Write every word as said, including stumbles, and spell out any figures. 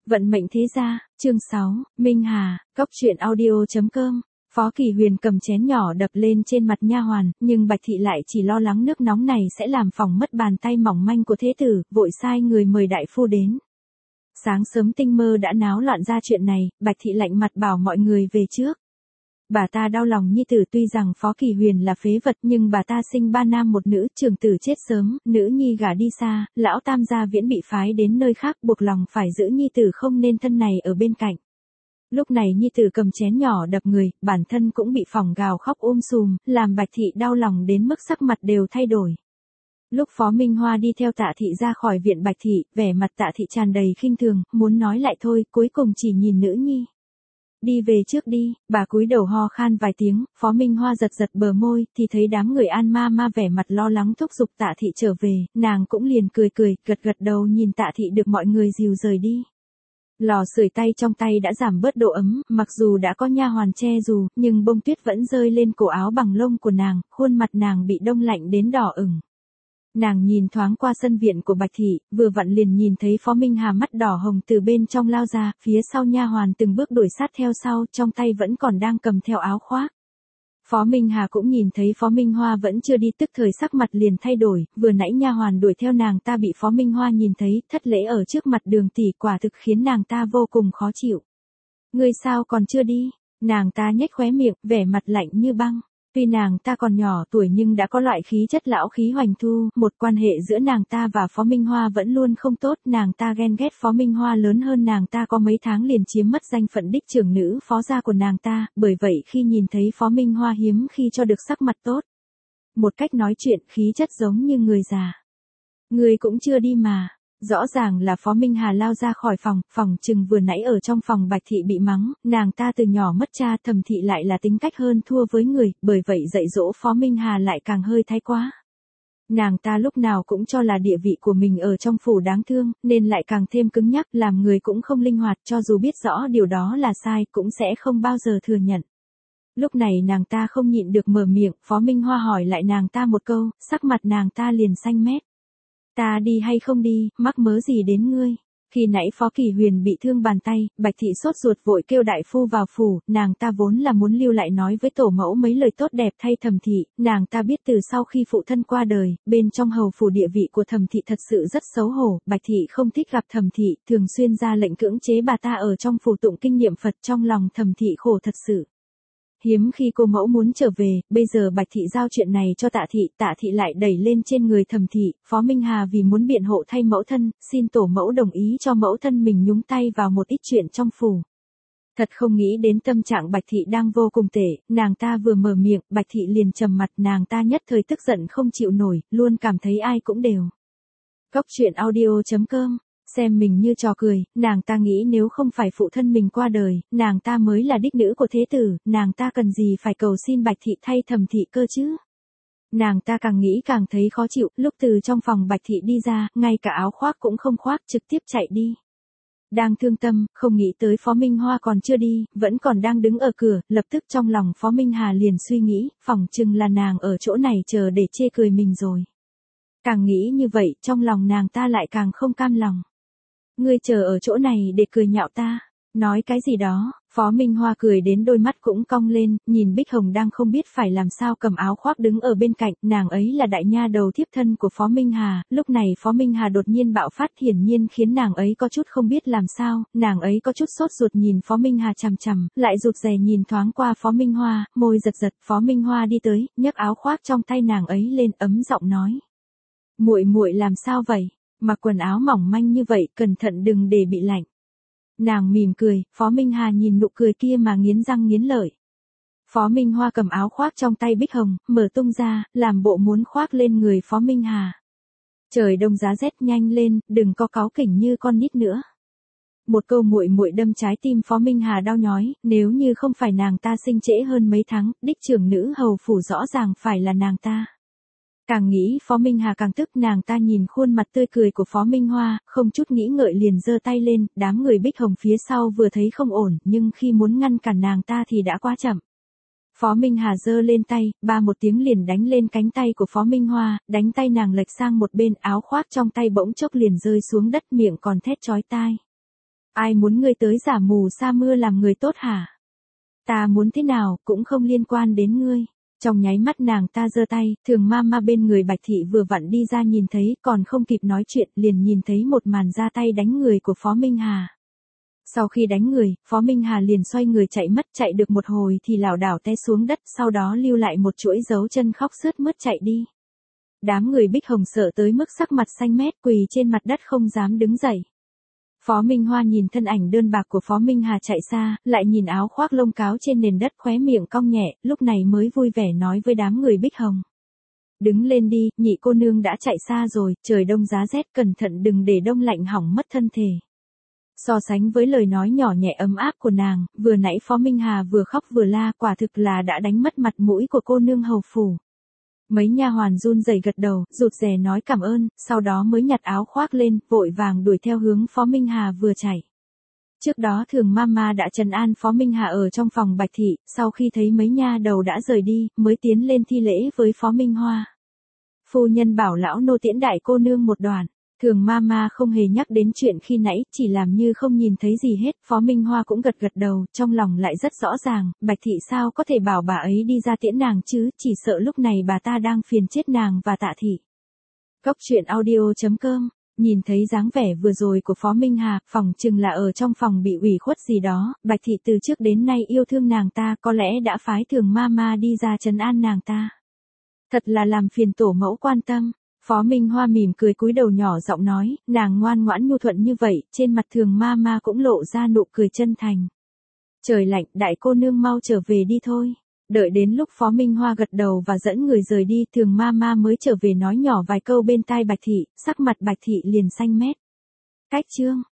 Vận mệnh thế gia, chương sáu, Minh Hà, Cóc truyện audio chấm com. Phó Kỳ Huyền cầm chén nhỏ đập lên trên mặt nha hoàn, nhưng Bạch Thị lại chỉ lo lắng nước nóng này sẽ làm phỏng mất bàn tay mỏng manh của thế tử, vội sai người mời đại phu đến. Sáng sớm tinh mơ đã náo loạn ra chuyện này, Bạch Thị lạnh mặt bảo mọi người về trước. Bà ta đau lòng nhi tử, tuy rằng Phó Kỳ Huyền là phế vật nhưng bà ta sinh ba nam một nữ, trưởng tử chết sớm, nữ nhi gả đi xa, lão tam gia viễn bị phái đến nơi khác, buộc lòng phải giữ nhi tử không nên thân này ở bên cạnh. Lúc này nhi tử cầm chén nhỏ đập người, bản thân cũng bị phỏng gào khóc um sùm, làm Bạch Thị đau lòng đến mức sắc mặt đều thay đổi. Lúc Phó Minh Hoa đi theo Tạ Thị ra khỏi viện Bạch Thị, vẻ mặt Tạ Thị tràn đầy khinh thường, muốn nói lại thôi, cuối cùng chỉ nhìn nữ nhi. Đi về trước đi, bà cúi đầu ho khan vài tiếng, Phó Minh Hoa giật giật bờ môi, thì thấy đám người An Ma Ma vẻ mặt lo lắng thúc giục Tạ Thị trở về, nàng cũng liền cười cười, gật gật đầu nhìn Tạ Thị được mọi người dìu rời đi. Lò sưởi tay trong tay đã giảm bớt độ ấm, mặc dù đã có nha hoàn che dù, nhưng bông tuyết vẫn rơi lên cổ áo bằng lông của nàng, khuôn mặt nàng bị đông lạnh đến đỏ ửng. Nàng nhìn thoáng qua sân viện của Bạch Thị, vừa vặn liền nhìn thấy Phó Minh Hà mắt đỏ hồng từ bên trong lao ra, phía sau nha hoàn từng bước đuổi sát theo sau, trong tay vẫn còn đang cầm theo áo khoác. Phó Minh Hà cũng nhìn thấy Phó Minh Hoa vẫn chưa đi, tức thời sắc mặt liền thay đổi, vừa nãy nha hoàn đuổi theo nàng ta bị Phó Minh Hoa nhìn thấy, thất lễ ở trước mặt Đường tỷ, quả thực khiến nàng ta vô cùng khó chịu. Ngươi sao còn chưa đi? Nàng ta nhếch khóe miệng, vẻ mặt lạnh như băng. Tuy nàng ta còn nhỏ tuổi nhưng đã có loại khí chất lão khí hoành thu, một quan hệ giữa nàng ta và Phó Minh Hoa vẫn luôn không tốt, nàng ta ghen ghét Phó Minh Hoa lớn hơn nàng ta có mấy tháng liền chiếm mất danh phận đích trưởng nữ phó gia của nàng ta, bởi vậy khi nhìn thấy Phó Minh Hoa hiếm khi cho được sắc mặt tốt. Một cách nói chuyện khí chất giống như người già. Người cũng chưa đi mà. Rõ ràng là Phó Minh Hà lao ra khỏi phòng, phòng chừng vừa nãy ở trong phòng Bạch Thị bị mắng, nàng ta từ nhỏ mất cha, Thẩm Thị lại là tính cách hơn thua với người, bởi vậy dạy dỗ Phó Minh Hà lại càng hơi thái quá. Nàng ta lúc nào cũng cho là địa vị của mình ở trong phủ đáng thương, nên lại càng thêm cứng nhắc, làm người cũng không linh hoạt, cho dù biết rõ điều đó là sai, cũng sẽ không bao giờ thừa nhận. Lúc này nàng ta không nhịn được mở miệng, Phó Minh Hoa hỏi lại nàng ta một câu, sắc mặt nàng ta liền xanh mét. Ta đi hay không đi, mắc mớ gì đến ngươi? Khi nãy Phó Kỳ Huyền bị thương bàn tay, Bạch Thị sốt ruột vội kêu đại phu vào phủ, nàng ta vốn là muốn lưu lại nói với tổ mẫu mấy lời tốt đẹp thay Thẩm Thị, nàng ta biết từ sau khi phụ thân qua đời, bên trong hầu phủ địa vị của Thẩm Thị thật sự rất xấu hổ, Bạch Thị không thích gặp Thẩm Thị, thường xuyên ra lệnh cưỡng chế bà ta ở trong phủ tụng kinh niệm Phật, trong lòng Thẩm Thị khổ thật sự. Hiếm khi cô mẫu muốn trở về, bây giờ Bạch Thị giao chuyện này cho Tạ Thị, Tạ Thị lại đẩy lên trên người Thẩm Thị, Phó Minh Hà vì muốn biện hộ thay mẫu thân, xin tổ mẫu đồng ý cho mẫu thân mình nhúng tay vào một ít chuyện trong phủ. Thật không nghĩ đến tâm trạng Bạch Thị đang vô cùng tệ, nàng ta vừa mở miệng, Bạch Thị liền trầm mặt, nàng ta nhất thời tức giận không chịu nổi, luôn cảm thấy ai cũng đều. Cóc truyện audio chấm com. Xem mình như trò cười, nàng ta nghĩ nếu không phải phụ thân mình qua đời, nàng ta mới là đích nữ của thế tử, nàng ta cần gì phải cầu xin Bạch Thị thay Thẩm Thị cơ chứ. Nàng ta càng nghĩ càng thấy khó chịu, lúc từ trong phòng Bạch Thị đi ra, ngay cả áo khoác cũng không khoác, trực tiếp chạy đi. Đang thương tâm, không nghĩ tới Phó Minh Hoa còn chưa đi, vẫn còn đang đứng ở cửa, lập tức trong lòng Phó Minh Hà liền suy nghĩ, phỏng chừng là nàng ở chỗ này chờ để chê cười mình rồi. Càng nghĩ như vậy, trong lòng nàng ta lại càng không cam lòng. Ngươi chờ ở chỗ này để cười nhạo ta, nói cái gì đó, Phó Minh Hoa cười đến đôi mắt cũng cong lên, nhìn Bích Hồng đang không biết phải làm sao cầm áo khoác đứng ở bên cạnh, nàng ấy là đại nha đầu thiếp thân của Phó Minh Hà, lúc này Phó Minh Hà đột nhiên bạo phát hiển nhiên khiến nàng ấy có chút không biết làm sao, nàng ấy có chút sốt ruột nhìn Phó Minh Hà chằm chằm, lại rụt rè nhìn thoáng qua Phó Minh Hoa, môi giật giật, Phó Minh Hoa đi tới, nhấc áo khoác trong tay nàng ấy lên, ấm giọng nói. Muội muội làm sao vậy? Mặc quần áo mỏng manh như vậy, cẩn thận đừng để bị lạnh. Nàng mỉm cười, Phó Minh Hà nhìn nụ cười kia mà nghiến răng nghiến lợi. Phó Minh Hoa cầm áo khoác trong tay Bích Hồng, mở tung ra, làm bộ muốn khoác lên người Phó Minh Hà. Trời đông giá rét, nhanh lên, đừng có cáu kỉnh như con nít nữa. Một câu muội muội đâm trái tim Phó Minh Hà đau nhói, nếu như không phải nàng ta sinh trễ hơn mấy tháng, đích trưởng nữ hầu phủ rõ ràng phải là nàng ta. Càng nghĩ Phó Minh Hà càng tức, nàng ta nhìn khuôn mặt tươi cười của Phó Minh Hoa, không chút nghĩ ngợi liền giơ tay lên, đám người Bích Hồng phía sau vừa thấy không ổn, nhưng khi muốn ngăn cản nàng ta thì đã quá chậm. Phó Minh Hà giơ lên tay, ba một tiếng liền đánh lên cánh tay của Phó Minh Hoa, đánh tay nàng lệch sang một bên, áo khoác trong tay bỗng chốc liền rơi xuống đất, miệng còn thét chói tai. Ai muốn ngươi tới giả mù sa mưa làm người tốt hả? Ta muốn thế nào cũng không liên quan đến ngươi. Trong nháy mắt nàng ta giơ tay, Thường ma ma bên người Bạch Thị vừa vặn đi ra nhìn thấy, còn không kịp nói chuyện liền nhìn thấy một màn ra tay đánh người của Phó Minh Hà. Sau khi đánh người, Phó Minh Hà liền xoay người chạy mất, chạy được một hồi thì lảo đảo té xuống đất, sau đó lưu lại một chuỗi dấu chân khóc sướt mướt chạy đi. Đám người Bích Hồng sợ tới mức sắc mặt xanh mét, quỳ trên mặt đất không dám đứng dậy. Phó Minh Hoa nhìn thân ảnh đơn bạc của Phó Minh Hà chạy xa, lại nhìn áo khoác lông cáo trên nền đất, khóe miệng cong nhẹ, lúc này mới vui vẻ nói với đám người Bích Hồng. Đứng lên đi, nhị cô nương đã chạy xa rồi, trời đông giá rét, cẩn thận đừng để đông lạnh hỏng mất thân thể. So sánh với lời nói nhỏ nhẹ ấm áp của nàng, vừa nãy Phó Minh Hà vừa khóc vừa la, quả thực là đã đánh mất mặt mũi của cô nương hầu phủ. Mấy nha hoàn run rẩy gật đầu, rụt rè nói cảm ơn, sau đó mới nhặt áo khoác lên, vội vàng đuổi theo hướng Phó Minh Hà vừa chạy. Trước đó Thường Mama đã trấn an Phó Minh Hà ở trong phòng Bạch Thị, sau khi thấy mấy nha đầu đã rời đi, mới tiến lên thi lễ với Phó Minh Hoa. Phu nhân bảo lão nô tiễn đại cô nương một đoạn. Thường Mama không hề nhắc đến chuyện khi nãy, chỉ làm như không nhìn thấy gì hết. Phó Minh Hoa cũng gật gật đầu, trong lòng lại rất rõ ràng, Bạch Thị sao có thể bảo bà ấy đi ra tiễn nàng chứ, chỉ sợ lúc này bà ta đang phiền chết nàng và Tạ Thị. Cốc truyện audio chấm com. Nhìn thấy dáng vẻ vừa rồi của Phó Minh Hà, phòng chừng là ở trong phòng bị ủy khuất gì đó, Bạch Thị từ trước đến nay yêu thương nàng ta, có lẽ đã phái Thường Mama đi ra trấn an nàng ta. Thật là làm phiền tổ mẫu quan tâm. Phó Minh Hoa mỉm cười cúi đầu nhỏ giọng nói, nàng ngoan ngoãn nhu thuận như vậy, trên mặt Thường Mama cũng lộ ra nụ cười chân thành. Trời lạnh, đại cô nương mau trở về đi thôi. Đợi đến lúc Phó Minh Hoa gật đầu và dẫn người rời đi, Thường Mama mới trở về nói nhỏ vài câu bên tai Bạch Thị, sắc mặt Bạch Thị liền xanh mét. Cách chương